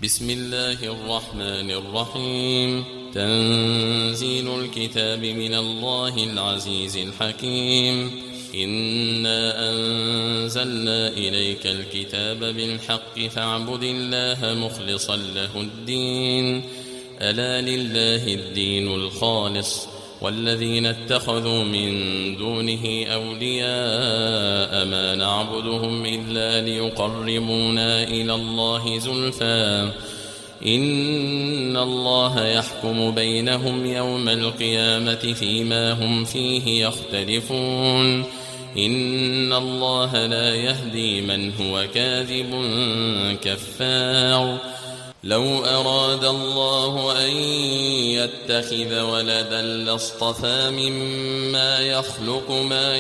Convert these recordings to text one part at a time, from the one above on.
بسم الله الرحمن الرحيم. تنزيل الكتاب من الله العزيز الحكيم. إنا أنزلنا إليك الكتاب بالحق فاعبد الله مخلصا له الدين. ألا لله الدين الخالص والذين اتخذوا من دونه أولياء ما نعبدهم إلا ليقربونا إلى الله زلفى إن الله يحكم بينهم يوم القيامة فيما هم فيه يختلفون. إن الله لا يهدي من هو كاذب كفار. لو أراد الله أن يتخذ ولدا لاصطفى مما يخلق ما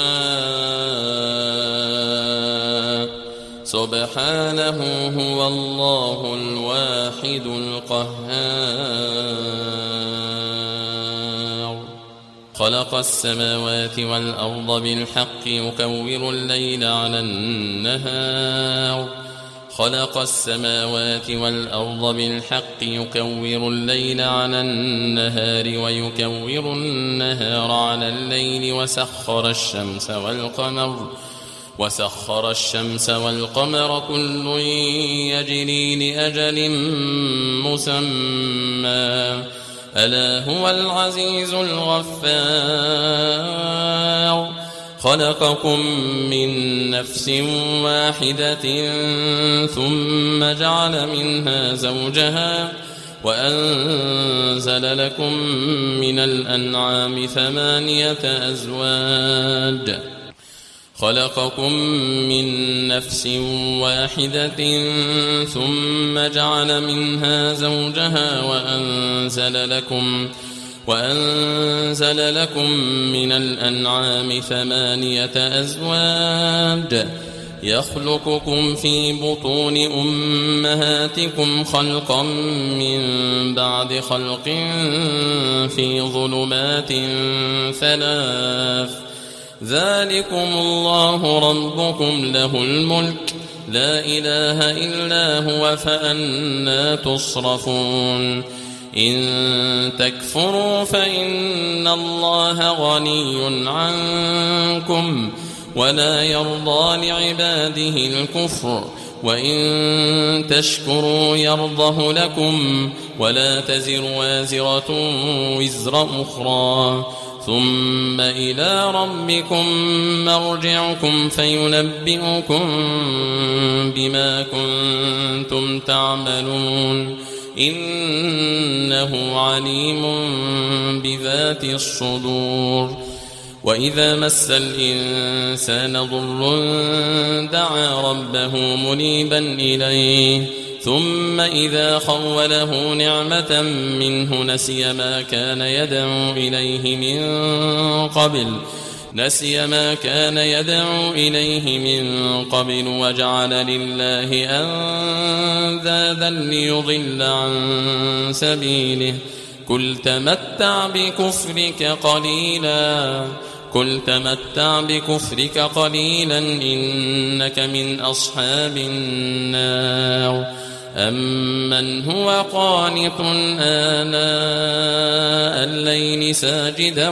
يشاء سبحانه هو الله الواحد القهار. خلق السماوات والأرض بالحق يكور الليل على النهار. خلق السماوات والأرض بالحق يكور الليل على النهار ويكور النهار على الليل وسخر الشمس والقمر كل يجري لأجل مسمى ألا هو العزيز الغفار. خلقكم من نفس واحدة ثم جعل منها زوجها وأنزل لكم من الأنعام 8 أزواج. خلقكم من نفس واحدة ثم جعل منها زوجها وأنزل لكم من الأنعام 8 أزواج. يخلقكم في بطون أمهاتكم خلقا من بعد خلق في ظلمات 3 ذلكم الله ربكم له الملك لا إله إلا هو فأنى تصرفون. إن تكفروا فإن الله غني عنكم ولا يرضى لعباده الكفر وإن تشكروا يرضه لكم ولا تزر وازرة وزر أخرى ثم إلى ربكم مرجعكم فينبئكم بما كنتم تعملون إنه عليم بذات الصدور. وإذا مس الإنسان ضر دعا ربه منيبا إليه ثم إذا خوله نعمة منه نسي ما كان يدعو إليه من قبل وجعل لله أندادا ليضل عن سبيله. قل تمتع بكفرك قليلا إنك من أصحاب النار. أمن هو قانت آناء الليل ساجدا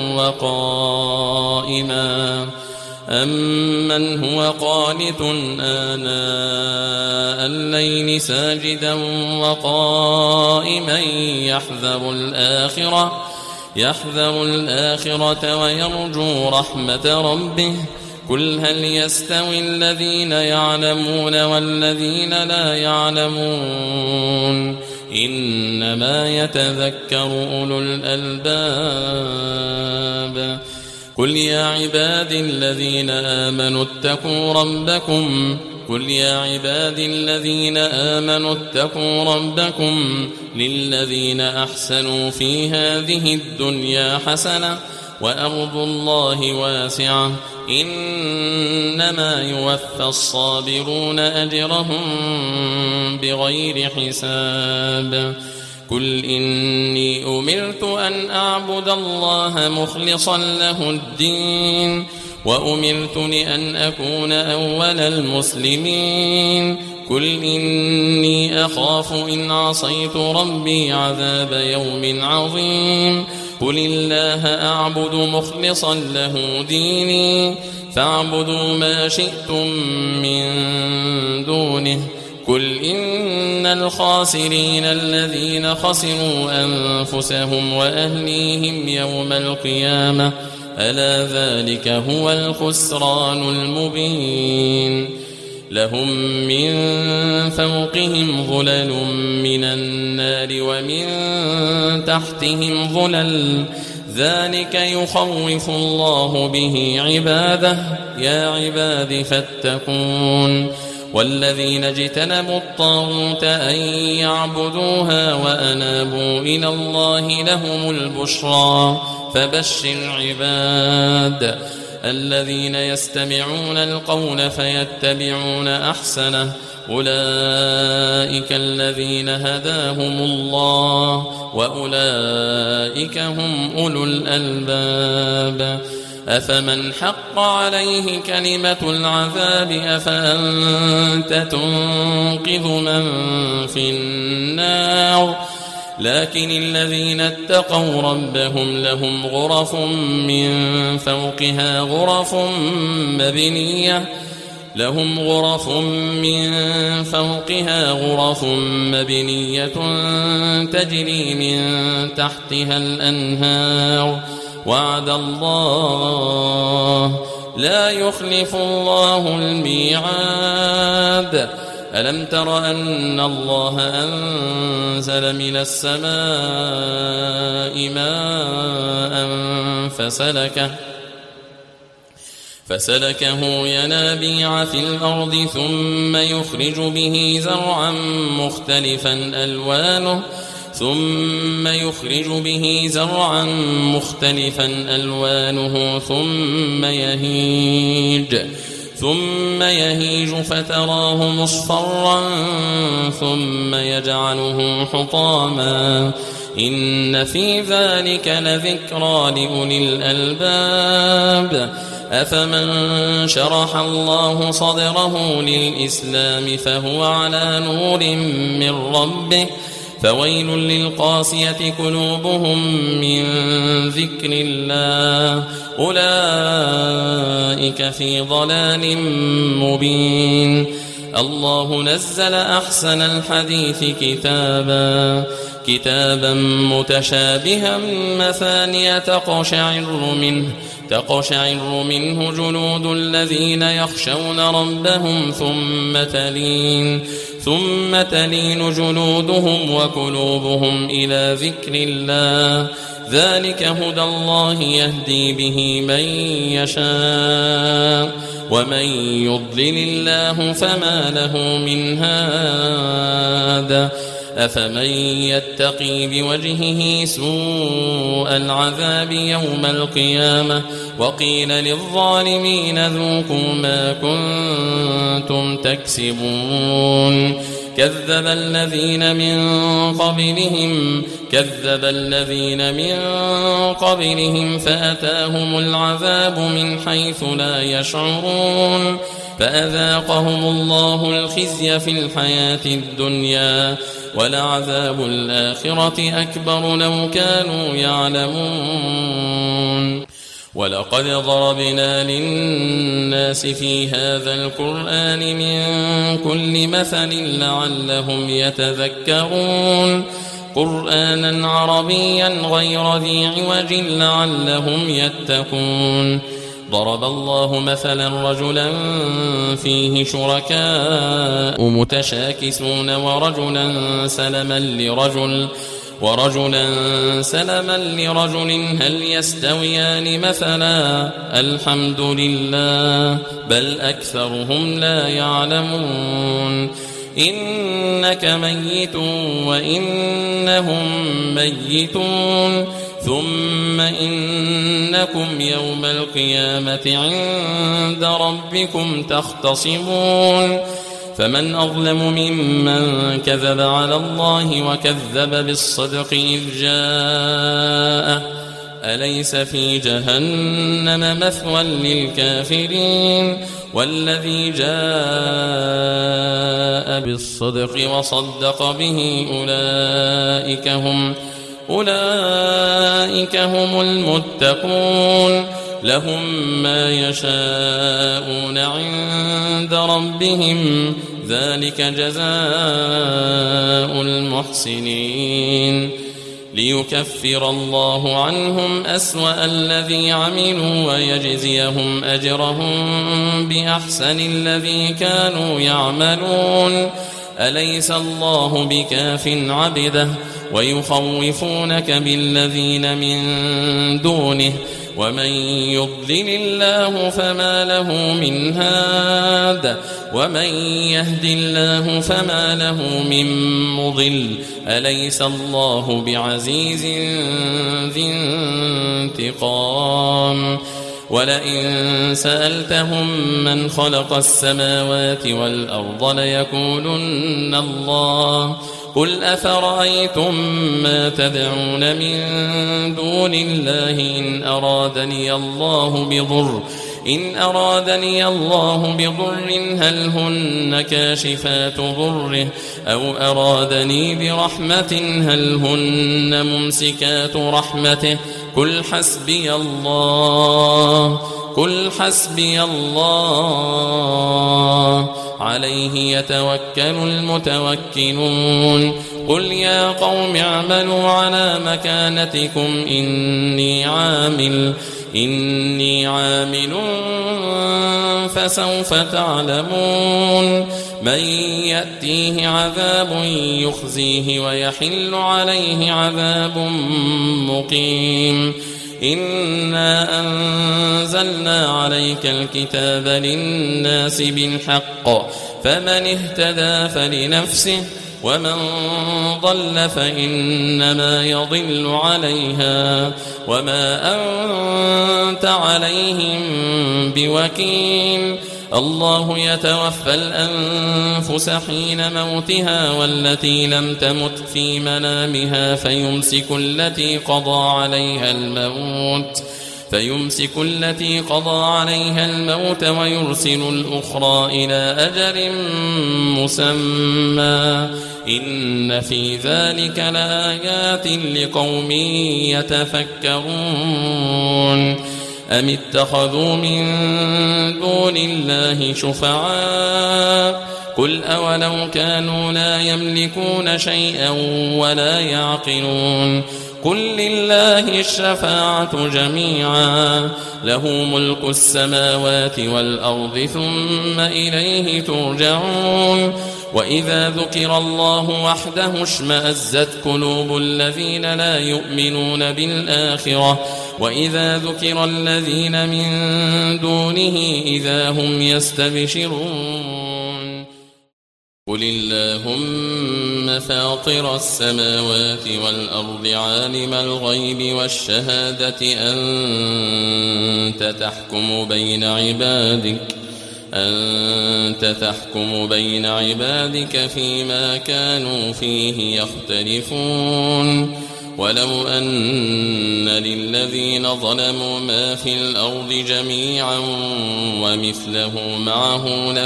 وقائما يحذر الآخرة ويرجو رحمة ربه. قل هل يستوي الذين يعلمون والذين لا يعلمون إنما يتذكر أولو الألباب. قل يا عبادي الذين آمنوا اتقوا ربكم للذين أحسنوا في هذه الدنيا حسنة وأرض الله واسعة إنما يوفى الصابرون أجرهم بغير حساب. قل إني أمرت أن أعبد الله مخلصا له الدين وأمرت لأن أكون أول المسلمين. قل إني أخاف إن عصيت ربي عذاب يوم عظيم قل الله أعبد مخلصا له ديني فاعبدوا ما شئتم من دونه قل إن الخاسرين الذين خسروا أنفسهم وأهليهم يوم القيامة ألا ذلك هو الخسران المبين لهم من فوقهم ظلل من النار ومن تحتهم ظلل ذلك يخوف الله به عباده يا عباد فاتقون والذين اجتنبوا الطاغوت أن يعبدوها وأنابوا إلى الله لهم البشرى فبشر عباد الذين يستمعون القول فيتبعون أحسنه أولئك الذين هداهم الله وأولئك هم أولو الألباب أفمن حق عليه كلمة العذاب أفأنت تنقذ من في النار لكن الذين اتقوا ربهم لهم غرف من فوقها غرف مبنية تجري من تحتها الأنهار وعد الله لا يخلف الله الميعاد ألم تر أن الله أنزل من السماء ماء فسلكه ينابيع في الأرض ثم يخرج به زرعا مختلفا ألوانه ثم يهيج فتراه مصفرا ثم يجعله حطاما إن في ذلك لذكرى لأولي الألباب أفمن شرح الله صدره للإسلام فهو على نور من ربه فويل للقاسية قلوبهم من ذكر الله أولئك في ضلال مبين الله نزل أحسن الحديث كتابا متشابها مثانية تقشعر منه جلود الذين يخشون ربهم ثم تلين جلودهم وقلوبهم إلى ذكر الله ذلك هدى الله يهدي به من يشاء ومن يضلل الله فما له من هاد أفمن يتقي بوجهه سوء العذاب يوم القيامة وقيل للظالمين ذوقوا ما كنتم تكسبون كذب الذين من قبلهم فأتاهم العذاب من حيث لا يشعرون فأذاقهم الله الخزي في الحياة الدنيا ولعذاب الآخرة أكبر لو كانوا يعلمون ولقد ضربنا للناس في هذا القرآن من كل مثل لعلهم يتذكرون قرآنا عربيا غير ذي عوج لعلهم يتقون ضرب الله مثلا رجلا فيه شركاء متشاكسون ورجلا سلما لرجل هل يستويان مثلا الحمد لله بل أكثرهم لا يعلمون إنك ميت وإنهم ميتون ثم إنكم يوم القيامة عند ربكم تختصمون فمن أظلم ممن كذب على الله وكذب بالصدق إذ جاءه أليس في جهنم مثوى للكافرين والذي جاء بالصدق وصدق به أولئك هم المتقون لهم ما يشاءون عند ربهم ذلك جزاء المحسنين ليكفر الله عنهم أسوأ الذي عملوا ويجزيهم أجرهم بأحسن الذي كانوا يعملون أليس الله بكاف عبده ويخوفونك بالذين من دونه ومن يضلل الله فما له من هاد ومن يهد الله فما له من مضل أليس الله بعزيز ذي انتقام ولئن سألتهم من خلق السماوات والأرض ليقولن الله قل أفرأيتم ما تدعون من دون الله إن أرادني الله بضر هل هن كاشفات ضره أو أرادني برحمة هل هن ممسكات رحمته قل حسبي الله عليه يتوكل المتوكلون قل يا قوم اعملوا على مكانتكم إني عامل فسوف تعلمون من يأتيه عذاب يخزيه ويحل عليه عذاب مقيم إنا أنزلنا عليك الكتاب للناس بالحق فمن اهتدى فلنفسه ومن ضل فإنما يضل عليها وما أنت عليهم بوكيل الله يتوفى الأنفس حين موتها والتي لم تمت في منامها فيمسك التي قضى عليها الموت ويرسل الأخرى إلى أجل مسمى إن في ذلك لآيات لقوم يتفكرون أم اتخذوا من دون الله شفعاء قل أولو كانوا لا يملكون شيئا ولا يعقلون قل لله الشفاعة جميعا له ملك السماوات والأرض ثم إليه ترجعون وإذا ذكر الله وحده اشمأزت قلوب الذين لا يؤمنون بالآخرة وإذا ذكر الذين من دونه إذا هم يستبشرون قل اللهم فاطر السماوات والأرض عالم الغيب والشهادة أنت تحكم بين عبادك فيما كانوا فيه يختلفون ولو أن للذين ظلموا ما في الأرض جميعا ومثله معه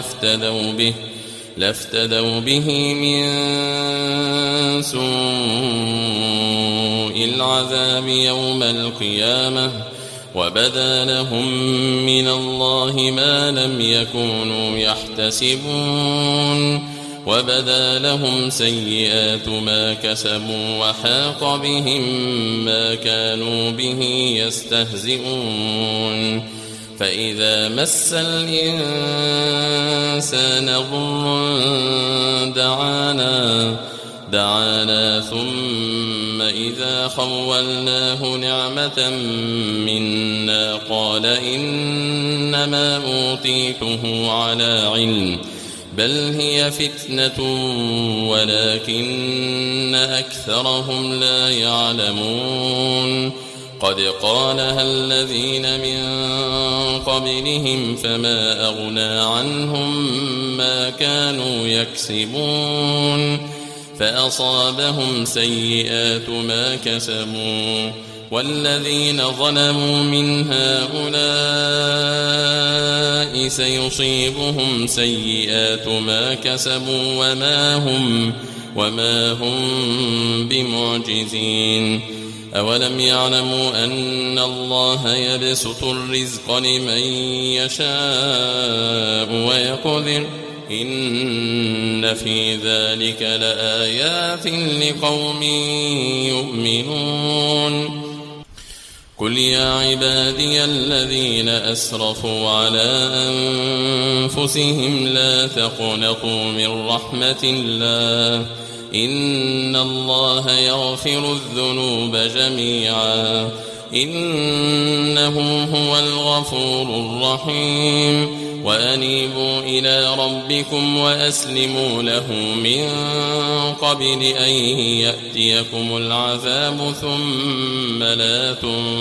لافتدوا به من سوء العذاب يوم القيامة وبدا لهم من الله ما لم يكونوا يحتسبون وبدا لهم سيئات ما كسبوا وحاق بهم ما كانوا به يستهزئون فإذا مس الإنسان ضر دعانا ثم إذا خولناه نعمة منا قال إنما أوتيته على علم بل هي فتنة ولكن أكثرهم لا يعلمون قد قالها الذين من قبلهم فما أغنى عنهم ما كانوا يكسبون فأصابهم سيئات ما كسبوا والذين ظلموا من هؤلاء سيصيبهم سيئات ما كسبوا وما هم بمعجزين أولم يعلموا أن الله يبسط الرزق لمن يشاء ويقدر إن في ذلك لآيات لقوم يؤمنون قل يا عبادي الذين أسرفوا على أنفسهم لا تقنطوا من رحمة الله إن الله يغفر الذنوب جميعا إنه هو الغفور الرحيم وأنيبوا إلى ربكم وأسلموا له من قبل أن يأتيكم العذاب ثم لا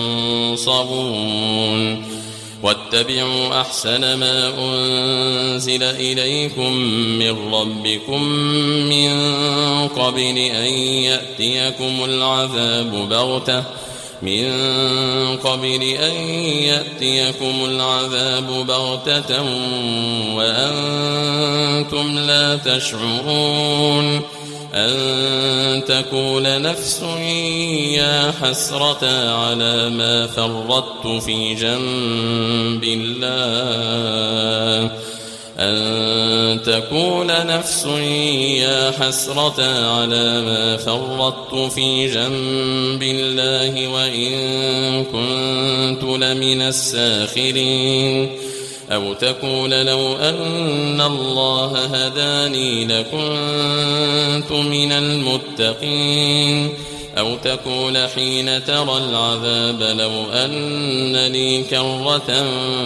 تنصرون واتبعوا أحسن ما أنزل إليكم من ربكم من قبل أن يأتيكم العذاب بغتة وأنتم لا تشعرون أن تقول نفس يا حسرة على ما فرطت في جنب الله وإن كنت لمن الساخرين أو تقول لو أن الله هداني لكنت من المتقين أو تقول حين ترى العذاب لو أن لي كرة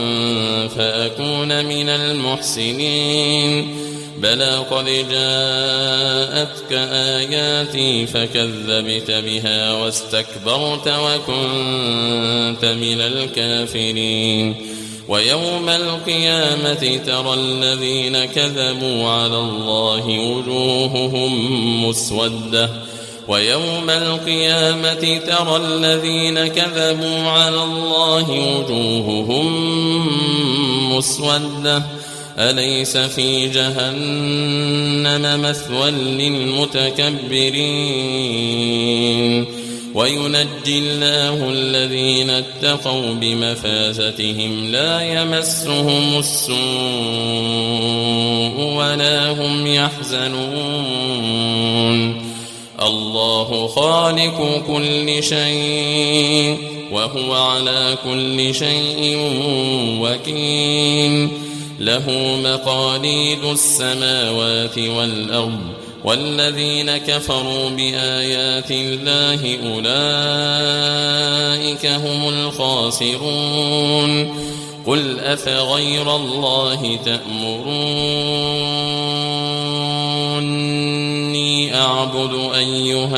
فأكون من المحسنين بلى قد جاءتك آياتي فكذبت بها واستكبرت وكنت من الكافرين ويوم القيامة ترى الذين كذبوا على الله وجوههم مسودة أليس في جهنم مثوى للمتكبرين وينجي الله الذين اتقوا بمفازتهم لا يمسهم السوء ولا هم يحزنون الله خالق كل شيء وهو على كل شيء وكيل له مقاليد السماوات والأرض والذين كفروا بآيات الله أولئك هم الخاسرون قل أفغير الله تأمروني أعبد أيها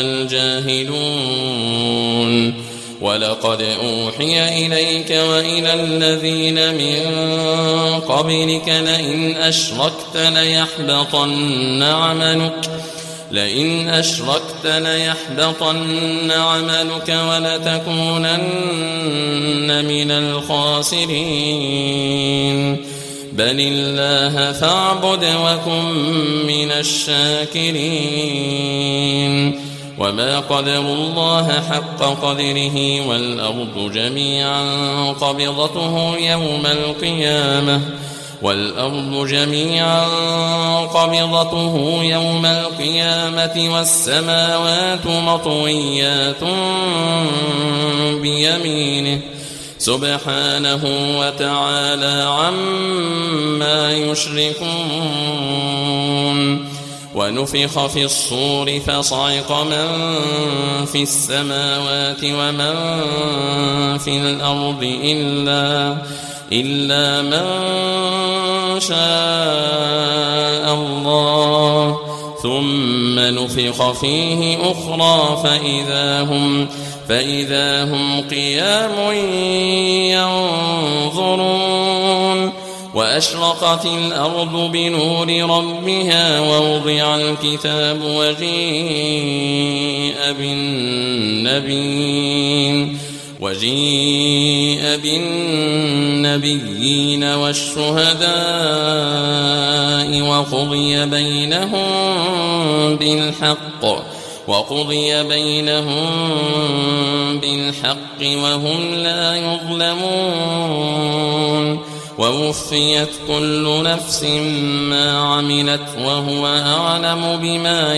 الجاهلون ولقد أوحي إليك وإلى الذين من قبلك لئن أشركت ليحبطن عملك ولتكونن من الخاسرين بل الله فاعبد وكن من الشاكرين وما قدروا الله حق قدره والأرض جميعا قبضته يوم القيامة والسماوات مطويات بيمينه سبحانه وتعالى عما يشركون ونفخ في الصور فصعق من في السماوات ومن في الأرض إلا من شاء الله ثم نفخ فيه أخرى فإذا هم قيام ينظرون وأشرقت الأرض بنور ربها ووضع الكتاب وجيء بالنبيين والشهداء وقضي بينهم بالحق وهم لا يظلمون ووفيت كل نفس ما عملت وهو أعلم بما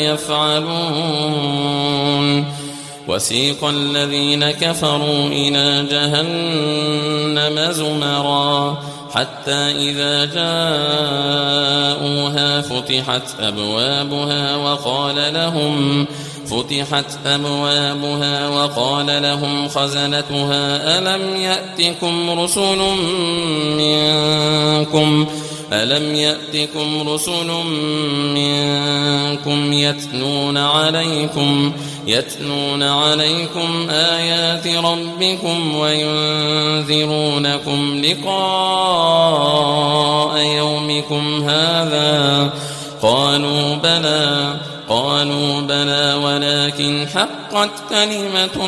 يفعلون وسيق الذين كفروا إلى جهنم زمرا حتى إذا جاءوها فتحت أبوابها وقال لهم خزنتها ألم يأتكم رسل منكم يتلون عليكم آيات ربكم وينذرونكم لقاء يومكم هذا قالوا بلى ولكن حقت كلمة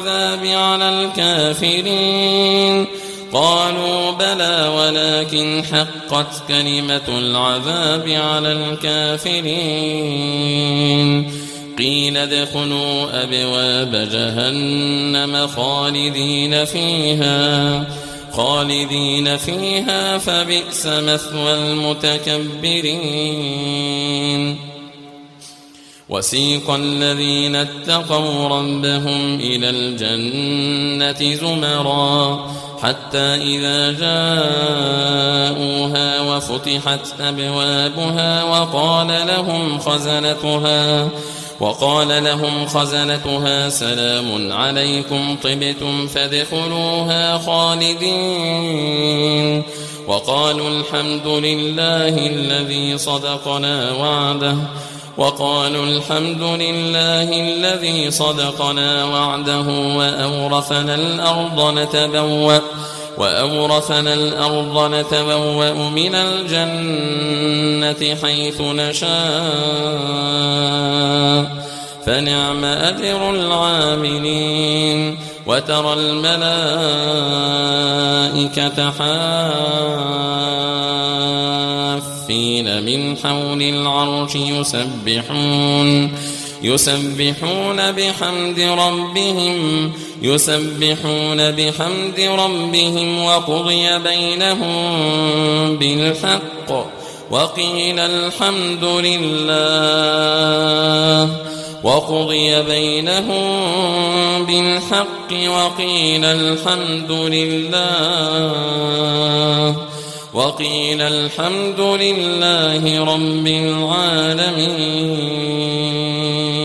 العذاب على الكافرين قيل ادخلوا أبواب جهنم خالدين فيها فبئس مثوى المتكبرين وسيق الذين اتقوا ربهم إلى الجنة زمرا حتى إذا جاءوها وفتحت أبوابها وقال لهم خزنتها سلام عليكم طبتم فادخلوها خالدين وقالوا الحمد لله الذي صدقنا وعده وأورثنا الأرض نتبوأ من الجنة حيث نشاء فنعم أجر العاملين وترى الملائكة حافين من حول العرش يسبحون بحمد ربهم وقضي بينهم بالحق وقيل الحمد لله رب العالمين.